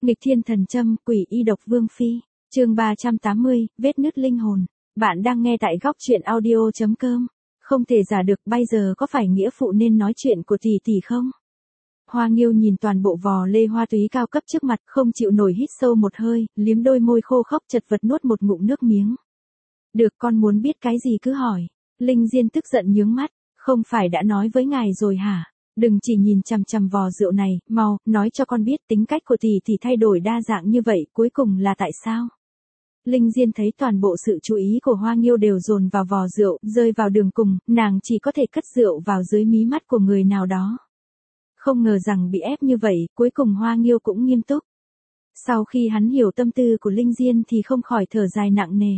Nghịch thiên thần châm, quỷ y độc vương phi. Chương 380, vết nứt linh hồn. Bạn đang nghe tại góc truyện audio.com. Không thể giả được, bây giờ có phải nghĩa phụ nên nói chuyện của tỷ tỷ không? Hoa Nghiêu nhìn toàn bộ vò lê hoa túy cao cấp trước mặt, không chịu nổi, hít sâu một hơi, liếm đôi môi khô khốc chật vật nuốt một ngụm nước miếng. Được, con muốn biết cái gì cứ hỏi. Linh Diên tức giận nhướng mắt, không phải đã nói với ngài rồi hả? Đừng chỉ nhìn chằm chằm vò rượu này, mau, nói cho con biết tính cách của tỷ tỷ thay đổi đa dạng như vậy, cuối cùng là tại sao? Linh Diên thấy toàn bộ sự chú ý của Hoa Nghiêu đều dồn vào vò rượu, rơi vào đường cùng, nàng chỉ có thể cất rượu vào dưới mí mắt của người nào đó. Không ngờ rằng bị ép như vậy, cuối cùng Hoa Nghiêu cũng nghiêm túc. Sau khi hắn hiểu tâm tư của Linh Diên thì không khỏi thở dài nặng nề.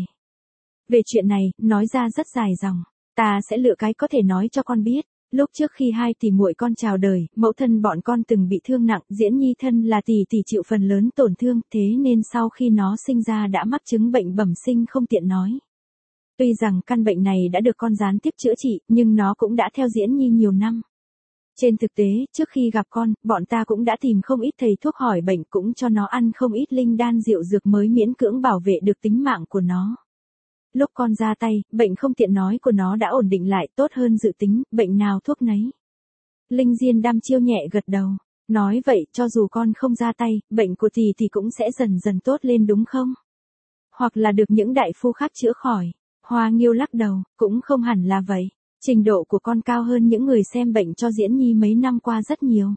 Về chuyện này, nói ra rất dài dòng, ta sẽ lựa cái có thể nói cho con biết. Lúc trước khi hai tỷ muội con chào đời, mẫu thân bọn con từng bị thương nặng, Diễn Nhi thân là tỷ tỷ chịu phần lớn tổn thương, thế nên sau khi nó sinh ra đã mắc chứng bệnh bẩm sinh không tiện nói. Tuy rằng căn bệnh này đã được con gián tiếp chữa trị, nhưng nó cũng đã theo Diễn Nhi nhiều năm. Trên thực tế, trước khi gặp con, bọn ta cũng đã tìm không ít thầy thuốc hỏi bệnh, cũng cho nó ăn không ít linh đan rượu dược mới miễn cưỡng bảo vệ được tính mạng của nó. Lúc con ra tay, bệnh không tiện nói của nó đã ổn định lại, tốt hơn dự tính, bệnh nào thuốc nấy. Linh Diên đăm chiêu nhẹ gật đầu, nói vậy cho dù con không ra tay, bệnh của tỷ thì cũng sẽ dần dần tốt lên đúng không? Hoặc là được những đại phu khác chữa khỏi. Hoa Nghiêu lắc đầu, cũng không hẳn là vậy. Trình độ của con cao hơn những người xem bệnh cho Diễn Nhi mấy năm qua rất nhiều.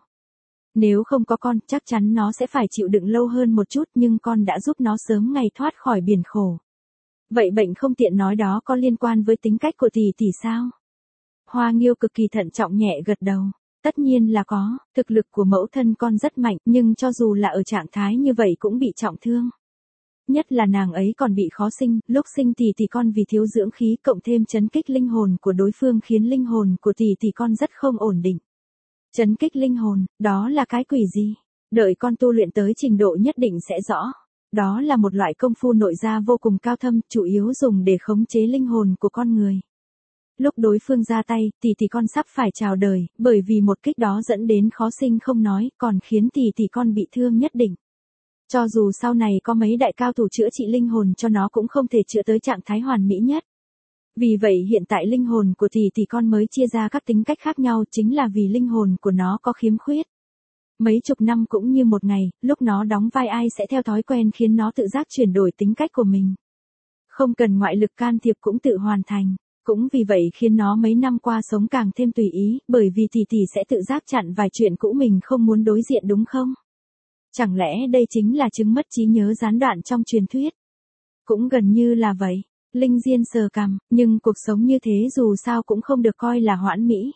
Nếu không có con, chắc chắn nó sẽ phải chịu đựng lâu hơn một chút, nhưng con đã giúp nó sớm ngày thoát khỏi biển khổ. Vậy bệnh không tiện nói đó có liên quan với tính cách của tỷ tỷ sao? Hoa Nghiêu cực kỳ thận trọng nhẹ gật đầu. Tất nhiên là có, thực lực của mẫu thân con rất mạnh, nhưng cho dù là ở trạng thái như vậy cũng bị trọng thương. Nhất là nàng ấy còn bị khó sinh, lúc sinh tỷ tỷ con vì thiếu dưỡng khí cộng thêm chấn kích linh hồn của đối phương khiến linh hồn của tỷ tỷ con rất không ổn định. Chấn kích linh hồn, đó là cái quỷ gì? Đợi con tu luyện tới trình độ nhất định sẽ rõ. Đó là một loại công phu nội gia vô cùng cao thâm, chủ yếu dùng để khống chế linh hồn của con người. Lúc đối phương ra tay, tỷ tỷ con sắp phải chào đời, bởi vì một kích đó dẫn đến khó sinh không nói, còn khiến tỷ tỷ con bị thương nhất định. Cho dù sau này có mấy đại cao thủ chữa trị linh hồn cho nó cũng không thể chữa tới trạng thái hoàn mỹ nhất. Vì vậy hiện tại linh hồn của tỷ tỷ con mới chia ra các tính cách khác nhau, chính là vì linh hồn của nó có khiếm khuyết. Mấy chục năm cũng như một ngày, lúc nó đóng vai ai sẽ theo thói quen khiến nó tự giác chuyển đổi tính cách của mình. Không cần ngoại lực can thiệp cũng tự hoàn thành. Cũng vì vậy khiến nó mấy năm qua sống càng thêm tùy ý, bởi vì tỷ tỷ sẽ tự giác chặn vài chuyện cũ mình không muốn đối diện đúng không? Chẳng lẽ đây chính là chứng mất trí nhớ gián đoạn trong truyền thuyết? Cũng gần như là vậy. Linh Diên sờ cằm, nhưng cuộc sống như thế dù sao cũng không được coi là hoãn mỹ.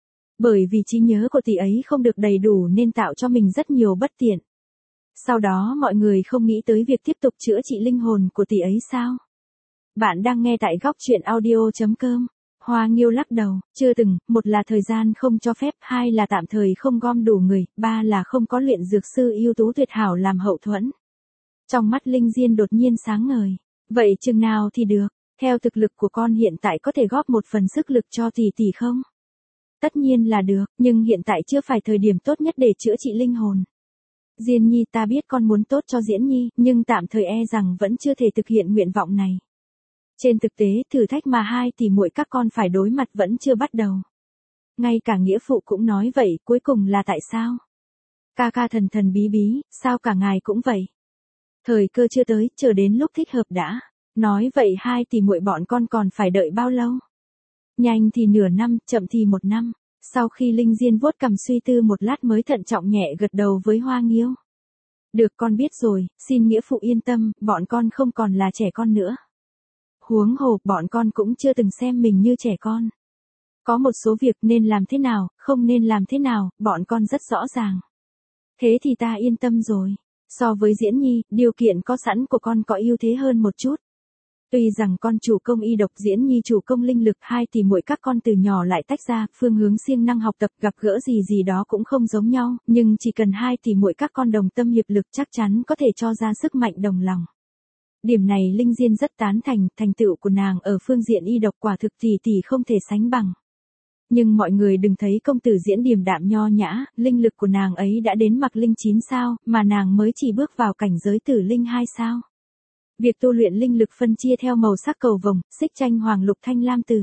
Bởi vì trí nhớ của tỷ ấy không được đầy đủ nên tạo cho mình rất nhiều bất tiện. Sau đó mọi người không nghĩ tới việc tiếp tục chữa trị linh hồn của tỷ ấy sao? Bạn đang nghe tại góc truyện audio.com. Hoa Nghiêu lắc đầu, chưa từng, một là thời gian không cho phép, hai là tạm thời không gom đủ người, ba là không có luyện dược sư ưu tú tuyệt hảo làm hậu thuẫn. Trong mắt Linh Diên đột nhiên sáng ngời. Vậy chừng nào thì được, theo thực lực của con hiện tại có thể góp một phần sức lực cho tỷ tỷ không? Tất nhiên là được, nhưng hiện tại chưa phải thời điểm tốt nhất để chữa trị linh hồn. Diên Nhi, ta biết con muốn tốt cho Diễn Nhi, nhưng tạm thời e rằng vẫn chưa thể thực hiện nguyện vọng này. Trên thực tế, thử thách mà hai tỷ muội các con phải đối mặt vẫn chưa bắt đầu. Ngay cả nghĩa phụ cũng nói vậy, cuối cùng là tại sao? Ca ca thần thần bí bí, sao cả ngài cũng vậy? Thời cơ chưa tới, chờ đến lúc thích hợp đã. Nói vậy hai tỷ muội bọn con còn phải đợi bao lâu? Nhanh thì nửa năm, chậm thì một năm. Sau khi Linh Diên vuốt cằm suy tư một lát mới thận trọng nhẹ gật đầu với Hoa Nghiêu. Được, con biết rồi, xin nghĩa phụ yên tâm, bọn con không còn là trẻ con nữa. Huống hồ, bọn con cũng chưa từng xem mình như trẻ con. Có một số việc nên làm thế nào, không nên làm thế nào, bọn con rất rõ ràng. Thế thì ta yên tâm rồi. So với Diễn Nhi, điều kiện có sẵn của con có ưu thế hơn một chút. Tuy rằng con chủ công y độc, Diễn Nhi chủ công linh lực, hai tỷ muội các con từ nhỏ lại tách ra, phương hướng siêng năng học tập, gặp gỡ gì gì đó cũng không giống nhau, nhưng chỉ cần hai tỷ muội các con đồng tâm hiệp lực chắc chắn có thể cho ra sức mạnh đồng lòng. Điểm này Linh Diên rất tán thành, thành tựu của nàng ở phương diện y độc quả thực tỷ tỷ không thể sánh bằng. Nhưng mọi người đừng thấy công tử diễn điềm đạm nho nhã, linh lực của nàng ấy đã đến mặc linh 9 sao, mà nàng mới chỉ bước vào cảnh giới tử linh 2 sao. Việc tu luyện linh lực phân chia theo màu sắc cầu vồng, xích chanh hoàng lục thanh lam tử,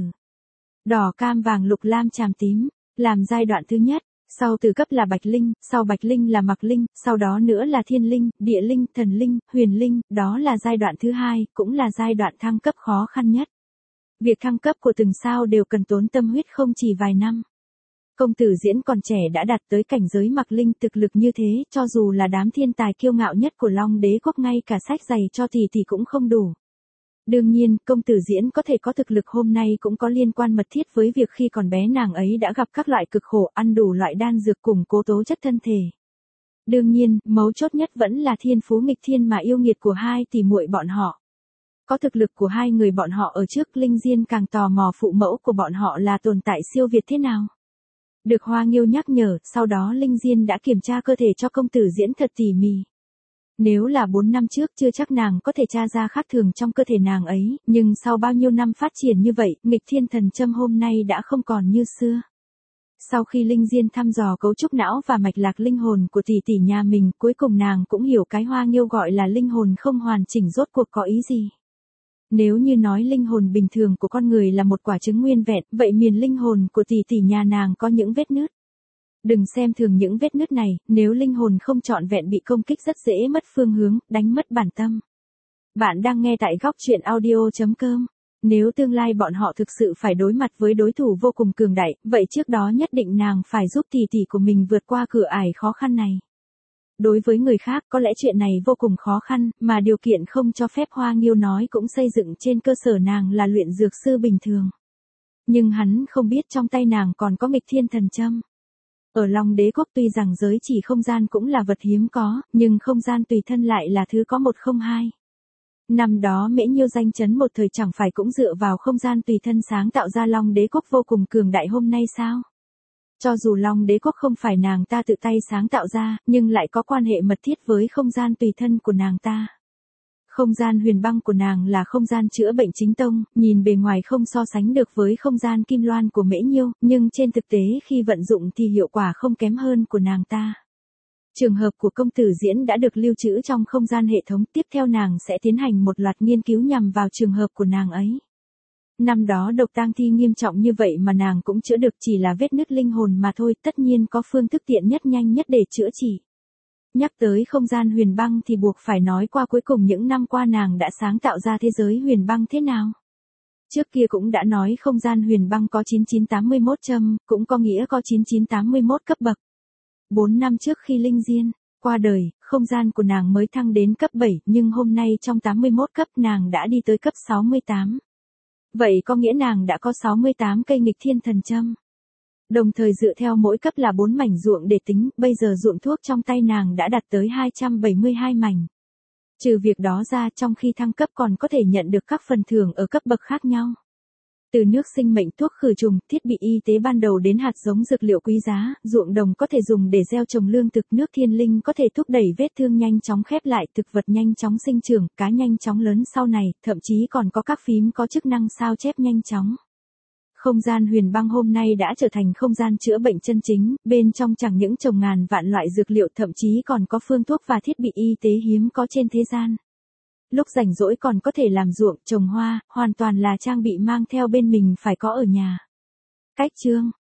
đỏ cam vàng lục lam tràm tím, làm giai đoạn thứ nhất. Sau từ cấp là bạch linh, sau bạch linh là mặc linh, sau đó nữa là thiên linh, địa linh, thần linh, huyền linh, đó là giai đoạn thứ hai, cũng là giai đoạn thăng cấp khó khăn nhất. Việc thăng cấp của từng sao đều cần tốn tâm huyết không chỉ vài năm. Công tử diễn còn trẻ đã đạt tới cảnh giới mặc linh thực lực như thế, cho dù là đám thiên tài kiêu ngạo nhất của Long Đế quốc ngay cả sách giày cho thì cũng không đủ. Đương nhiên, công tử diễn có thể có thực lực hôm nay cũng có liên quan mật thiết với việc khi còn bé nàng ấy đã gặp các loại cực khổ, ăn đủ loại đan dược củng cố tố chất thân thể. Đương nhiên, mấu chốt nhất vẫn là thiên phú nghịch thiên mà yêu nghiệt của hai tỷ muội bọn họ. Có thực lực của hai người bọn họ ở trước, Linh Diên càng tò mò phụ mẫu của bọn họ là tồn tại siêu việt thế nào. Được Hoa Nghiêu nhắc nhở, sau đó Linh Diên đã kiểm tra cơ thể cho công tử diễn thật tỉ mỉ. Nếu là 4 năm trước chưa chắc nàng có thể tra ra khác thường trong cơ thể nàng ấy, nhưng sau bao nhiêu năm phát triển như vậy, nghịch thiên thần châm hôm nay đã không còn như xưa. Sau khi Linh Diên thăm dò cấu trúc não và mạch lạc linh hồn của tỷ tỷ nhà mình, cuối cùng nàng cũng hiểu cái Hoa Nghiêu gọi là linh hồn không hoàn chỉnh rốt cuộc có ý gì. Nếu như nói linh hồn bình thường của con người là một quả trứng nguyên vẹn, vậy miền linh hồn của tỷ tỷ nhà nàng có những vết nứt. Đừng xem thường những vết nứt này, nếu linh hồn không trọn vẹn bị công kích rất dễ mất phương hướng, đánh mất bản tâm. Bạn đang nghe tại góc truyện audio.com. Nếu tương lai bọn họ thực sự phải đối mặt với đối thủ vô cùng cường đại, vậy trước đó nhất định nàng phải giúp tỷ tỷ của mình vượt qua cửa ải khó khăn này. Đối với người khác có lẽ chuyện này vô cùng khó khăn, mà điều kiện không cho phép Hoa Nghiêu nói cũng xây dựng trên cơ sở nàng là luyện dược sư bình thường. Nhưng hắn không biết trong tay nàng còn có nghịch thiên thần châm. Ở Long Đế quốc tuy rằng giới chỉ không gian cũng là vật hiếm có, nhưng không gian tùy thân lại là thứ có một không hai. Năm đó Mễ Nhiêu danh chấn một thời chẳng phải cũng dựa vào không gian tùy thân sáng tạo ra Long Đế quốc vô cùng cường đại hôm nay sao? Cho dù Long Đế quốc không phải nàng ta tự tay sáng tạo ra, nhưng lại có quan hệ mật thiết với không gian tùy thân của nàng ta. Không gian huyền băng của nàng là không gian chữa bệnh chính tông, nhìn bề ngoài không so sánh được với không gian kim loan của Mễ Nhiêu, nhưng trên thực tế khi vận dụng thì hiệu quả không kém hơn của nàng ta. Trường hợp của công tử diễn đã được lưu trữ trong không gian hệ thống, tiếp theo nàng sẽ tiến hành một loạt nghiên cứu nhằm vào trường hợp của nàng ấy. Năm đó độc tang thi nghiêm trọng như vậy mà nàng cũng chữa được, chỉ là vết nứt linh hồn mà thôi, tất nhiên có phương thức tiện nhất nhanh nhất để chữa trị. Nhắc tới không gian huyền băng thì buộc phải nói qua cuối cùng những năm qua nàng đã sáng tạo ra thế giới huyền băng thế nào. Trước kia cũng đã nói không gian huyền băng có 9981 châm, cũng có nghĩa có 9981 cấp bậc. 4 năm trước khi Linh Diên qua đời, không gian của nàng mới thăng đến cấp 7, nhưng hôm nay trong 81 cấp nàng đã đi tới cấp 68. Vậy có nghĩa nàng đã có 68 cây nghịch thiên thần châm. Đồng thời dựa theo mỗi cấp là 4 mảnh ruộng để tính, bây giờ ruộng thuốc trong tay nàng đã đạt tới 272 mảnh. Trừ việc đó ra, trong khi thăng cấp còn có thể nhận được các phần thưởng ở cấp bậc khác nhau. Từ nước sinh mệnh, thuốc khử trùng, thiết bị y tế ban đầu đến hạt giống dược liệu quý giá, ruộng đồng có thể dùng để gieo trồng lương thực, nước thiên linh có thể thúc đẩy vết thương nhanh chóng khép lại, thực vật nhanh chóng sinh trưởng, cá nhanh chóng lớn sau này, thậm chí còn có các phím có chức năng sao chép nhanh chóng. Không gian huyền băng hôm nay đã trở thành không gian chữa bệnh chân chính, bên trong chẳng những trồng ngàn vạn loại dược liệu, thậm chí còn có phương thuốc và thiết bị y tế hiếm có trên thế gian. Lúc rảnh rỗi còn có thể làm ruộng, trồng hoa, hoàn toàn là trang bị mang theo bên mình phải có ở nhà. Cách chương